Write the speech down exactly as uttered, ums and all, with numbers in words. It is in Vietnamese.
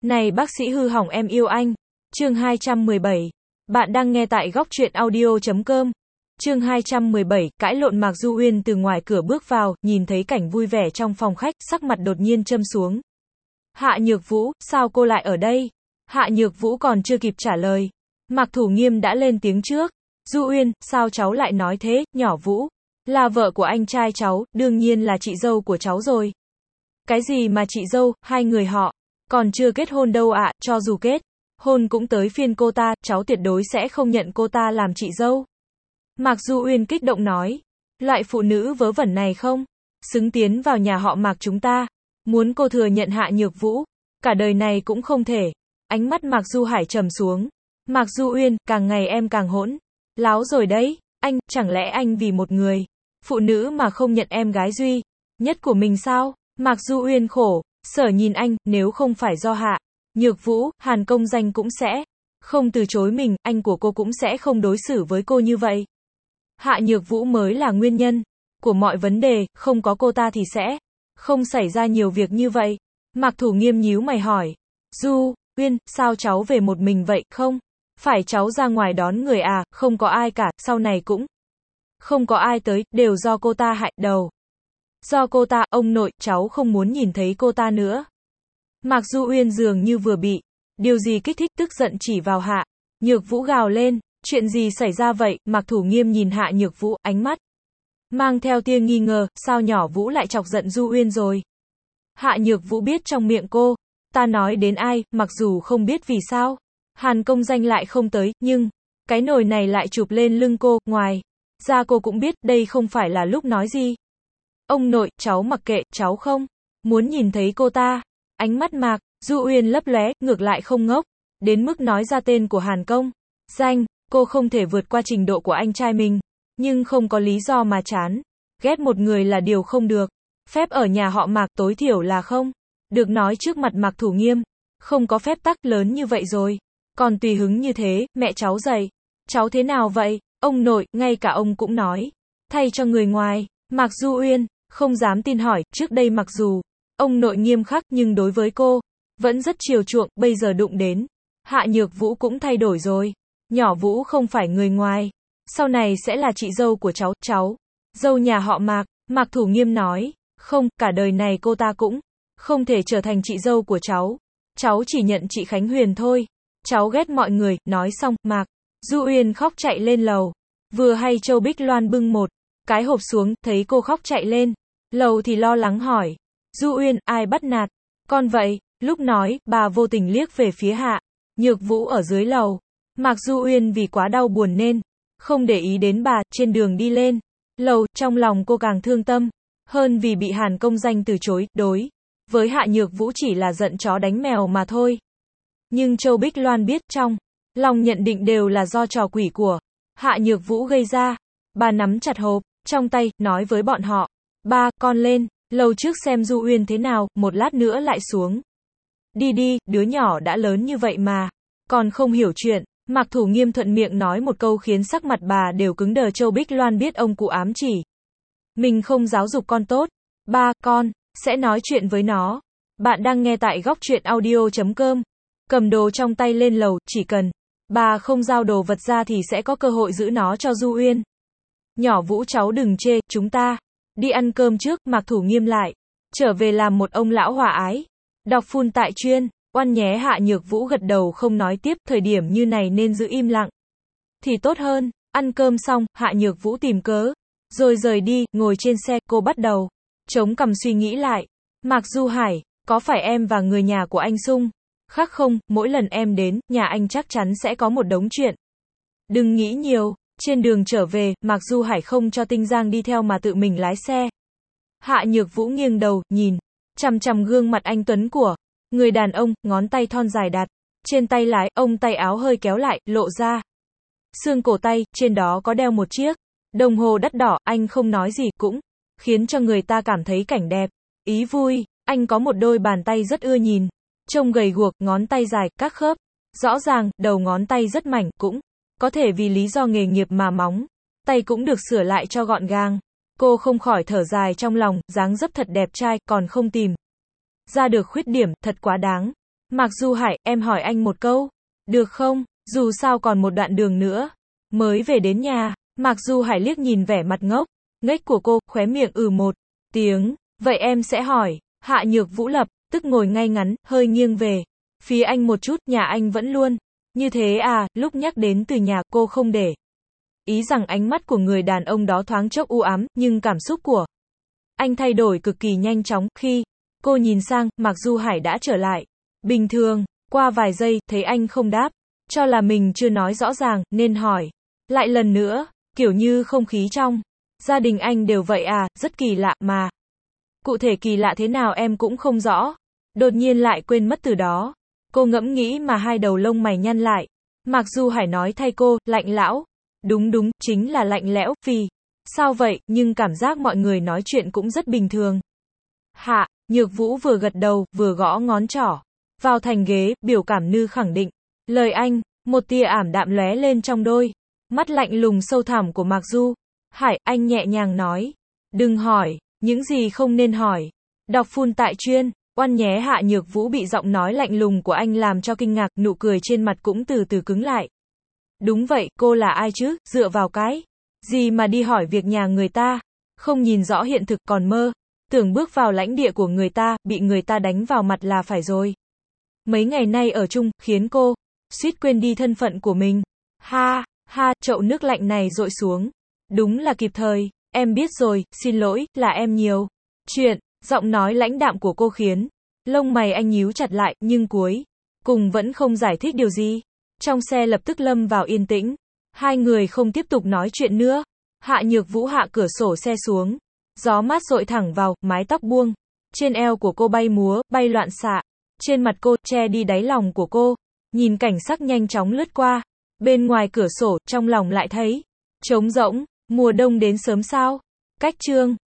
Này bác sĩ hư hỏng em yêu anh. Chương hai trăm mười bảy. Bạn đang nghe tại góc truyện audio chấm com. Chương hai trăm mười bảy, cãi lộn. Mạc Du Uyên từ ngoài cửa bước vào, nhìn thấy cảnh vui vẻ trong phòng khách, sắc mặt đột nhiên châm xuống. Hạ Nhược Vũ, sao cô lại ở đây? Hạ Nhược Vũ còn chưa kịp trả lời. Mạc Thủ Nghiêm đã lên tiếng trước. Du Uyên, sao cháu lại nói thế, nhỏ Vũ? Là vợ của anh trai cháu, đương nhiên là chị dâu của cháu rồi. Cái gì mà chị dâu, hai người họ còn chưa kết hôn đâu ạ, à, cho dù kết hôn cũng tới phiên cô ta, cháu tuyệt đối sẽ không nhận cô ta làm chị dâu. Mạc Du Uyên kích động nói, loại phụ nữ vớ vẩn này không xứng tiến vào nhà họ Mạc chúng ta, muốn cô thừa nhận Hạ Nhược Vũ, cả đời này cũng không thể. Ánh mắt Mạc Du Hải trầm xuống. Mạc Du Uyên, càng ngày em càng hỗn láo rồi đấy, anh, chẳng lẽ anh vì một người phụ nữ mà không nhận em gái duy nhất của mình sao? Mạc Du Uyên khổ sở nhìn anh, nếu không phải do Hạ Nhược Vũ, Hàn Công Danh cũng sẽ không từ chối mình, anh của cô cũng sẽ không đối xử với cô như vậy. Hạ Nhược Vũ mới là nguyên nhân của mọi vấn đề, không có cô ta thì sẽ không xảy ra nhiều việc như vậy. Mạc Thủ Nghiêm nhíu mày hỏi, Du Uyên, sao cháu về một mình vậy, không phải cháu ra ngoài đón người à? Không có ai cả, sau này cũng không có ai tới, đều do cô ta hại đầu. Do cô ta, ông nội, cháu không muốn nhìn thấy cô ta nữa. Mạc Du Uyên dường như vừa bị điều gì kích thích, tức giận chỉ vào Hạ Nhược Vũ gào lên, chuyện gì xảy ra vậy? Mạc Thủ Nghiêm nhìn Hạ Nhược Vũ, ánh mắt mang theo tia nghi ngờ, sao nhỏ Vũ lại chọc giận Du Uyên rồi? Hạ Nhược Vũ biết trong miệng cô ta nói đến ai, mặc dù không biết vì sao Hàn Công Danh lại không tới, nhưng cái nồi này lại chụp lên lưng cô, ngoài ra cô cũng biết đây không phải là lúc nói gì. Ông nội, cháu mặc kệ, cháu không muốn nhìn thấy cô ta. Ánh mắt Mạc Du Uyên lấp lóe, ngược lại không ngốc đến mức nói ra tên của Hàn Công Danh. Cô không thể vượt qua trình độ của anh trai mình, nhưng không có lý do mà chán ghét một người là điều không được phép ở nhà họ Mạc, tối thiểu là không được nói trước mặt Mạc Thủ Nghiêm. Không có phép tắc lớn như vậy rồi, còn tùy hứng như thế. Mẹ cháu dạy cháu thế nào vậy? Ông nội, ngay cả ông cũng nói thay cho người ngoài. Mạc Du Uyên không dám tin hỏi, trước đây mặc dù ông nội nghiêm khắc nhưng đối với cô vẫn rất chiều chuộng, bây giờ đụng đến Hạ Nhược Vũ cũng thay đổi rồi. Nhỏ Vũ không phải người ngoài, sau này sẽ là chị dâu của cháu, cháu dâu nhà họ Mạc. Mạc Thủ Nghiêm nói, không, cả đời này cô ta cũng không thể trở thành chị dâu của cháu. Cháu chỉ nhận chị Khánh Huyền thôi. Cháu ghét mọi người. Nói xong, Mạc Du Uyên khóc chạy lên lầu. Vừa hay Châu Bích Loan bưng một cái hộp xuống, thấy cô khóc chạy lên lầu thì lo lắng hỏi, Du Uyên, ai bắt nạt con vậy? Lúc nói, bà vô tình liếc về phía Hạ Nhược Vũ ở dưới lầu. Mạc Du Uyên vì quá đau buồn nên không để ý đến bà. Trên đường đi lên lầu, trong lòng cô càng thương tâm hơn vì bị Hàn Công Danh từ chối. Đối với Hạ Nhược Vũ chỉ là giận chó đánh mèo mà thôi. Nhưng Châu Bích Loan biết trong lòng nhận định đều là do trò quỷ của Hạ Nhược Vũ gây ra. Bà nắm chặt hộp trong tay, nói với bọn họ, ba, con lên lầu trước xem Du Uyên thế nào, một lát nữa lại xuống. Đi đi, đứa nhỏ đã lớn như vậy mà còn không hiểu chuyện. Mạc Thủ Nghiêm thuận miệng nói một câu khiến sắc mặt bà đều cứng đờ. Châu Bích Loan biết ông cụ ám chỉ mình không giáo dục con tốt. Ba, con sẽ nói chuyện với nó. Bạn đang nghe tại góc truyện audio chấm com. Cầm đồ trong tay lên lầu, chỉ cần bà không giao đồ vật ra thì sẽ có cơ hội giữ nó cho Du Uyên. Nhỏ Vũ, cháu đừng chê, chúng ta đi ăn cơm trước. Mạc Thủ Nghiêm lại trở về làm một ông lão hòa ái. Đọc phun tại chuyên oan nhé. Hạ Nhược Vũ gật đầu không nói tiếp, thời điểm như này nên giữ im lặng thì tốt hơn. Ăn cơm xong, Hạ Nhược Vũ tìm cớ rồi rời đi. Ngồi trên xe, cô bắt đầu chống cằm suy nghĩ lại. Mạc Du Hải, có phải em và người nhà của anh xung khắc không? Mỗi lần em đến nhà anh chắc chắn sẽ có một đống chuyện. Đừng nghĩ nhiều. Trên đường trở về, Mạc Du Hải không cho Tinh Giang đi theo mà tự mình lái xe. Hạ Nhược Vũ nghiêng đầu, nhìn chằm chằm gương mặt anh tuấn của người đàn ông, ngón tay thon dài đặt trên tay lái, ông tay áo hơi kéo lại, lộ ra xương cổ tay, trên đó có đeo một chiếc đồng hồ đắt đỏ. Anh không nói gì, cũng khiến cho người ta cảm thấy cảnh đẹp ý vui. Anh có một đôi bàn tay rất ưa nhìn, trông gầy guộc, ngón tay dài, các khớp rõ ràng, đầu ngón tay rất mảnh, cũng có thể vì lý do nghề nghiệp mà móng tay cũng được sửa lại cho gọn gàng. Cô không khỏi thở dài trong lòng, dáng dấp thật đẹp trai, còn không tìm ra được khuyết điểm, thật quá đáng. Mạc Du Hải, em hỏi anh một câu. Được không? Dù sao còn một đoạn đường nữa. Mới về đến nhà, Mạc Du Hải liếc nhìn vẻ mặt ngốc, nghếch của cô, khóe miệng ừ một tiếng. Vậy em sẽ hỏi. Hạ Nhược Vũ lập tức ngồi ngay ngắn, hơi nghiêng về phía anh một chút, nhà anh vẫn luôn như thế à? Lúc nhắc đến từ nhà, cô không để ý rằng ánh mắt của người đàn ông đó thoáng chốc u ám, nhưng cảm xúc của anh thay đổi cực kỳ nhanh chóng. Khi cô nhìn sang, Mạc Du Hải đã trở lại bình thường. Qua vài giây, thấy anh không đáp, cho là mình chưa nói rõ ràng, nên hỏi lại lần nữa, kiểu như không khí trong gia đình anh đều vậy à? Rất kỳ lạ mà. Cụ thể kỳ lạ thế nào em cũng không rõ. Đột nhiên lại quên mất từ đó. Cô ngẫm nghĩ mà hai đầu lông mày nhăn lại. Mạc Du Hải nói thay cô, lạnh lão. Đúng đúng, chính là lạnh lẽo, vì sao vậy, nhưng cảm giác mọi người nói chuyện cũng rất bình thường. Hạ Nhược Vũ vừa gật đầu, vừa gõ ngón trỏ vào thành ghế, biểu cảm như khẳng định lời anh. Một tia ảm đạm lóe lên trong đôi mắt lạnh lùng sâu thẳm của Mạc Du Hải. Anh nhẹ nhàng nói, đừng hỏi những gì không nên hỏi. Đọc full tại chuyên oan nhé. Hạ Nhược Vũ bị giọng nói lạnh lùng của anh làm cho kinh ngạc, nụ cười trên mặt cũng từ từ cứng lại. Đúng vậy, cô là ai chứ, dựa vào cái gì mà đi hỏi việc nhà người ta, không nhìn rõ hiện thực còn mơ tưởng bước vào lãnh địa của người ta, bị người ta đánh vào mặt là phải rồi. Mấy ngày nay ở chung, khiến cô suýt quên đi thân phận của mình. Ha, ha, chậu nước lạnh này dội xuống. Đúng là kịp thời, em biết rồi, xin lỗi, là em nhiều chuyện. Giọng nói lãnh đạm của cô khiến lông mày anh nhíu chặt lại, nhưng cuối cùng vẫn không giải thích điều gì. Trong xe lập tức lâm vào yên tĩnh. Hai người không tiếp tục nói chuyện nữa. Hạ Nhược Vũ hạ cửa sổ xe xuống. Gió mát dội thẳng vào, mái tóc buông trên eo của cô bay múa, bay loạn xạ. Trên mặt cô, che đi đáy lòng của cô. Nhìn cảnh sắc nhanh chóng lướt qua. Bên ngoài cửa sổ, trong lòng lại thấy trống rỗng. Mùa đông đến sớm sao? Cách chương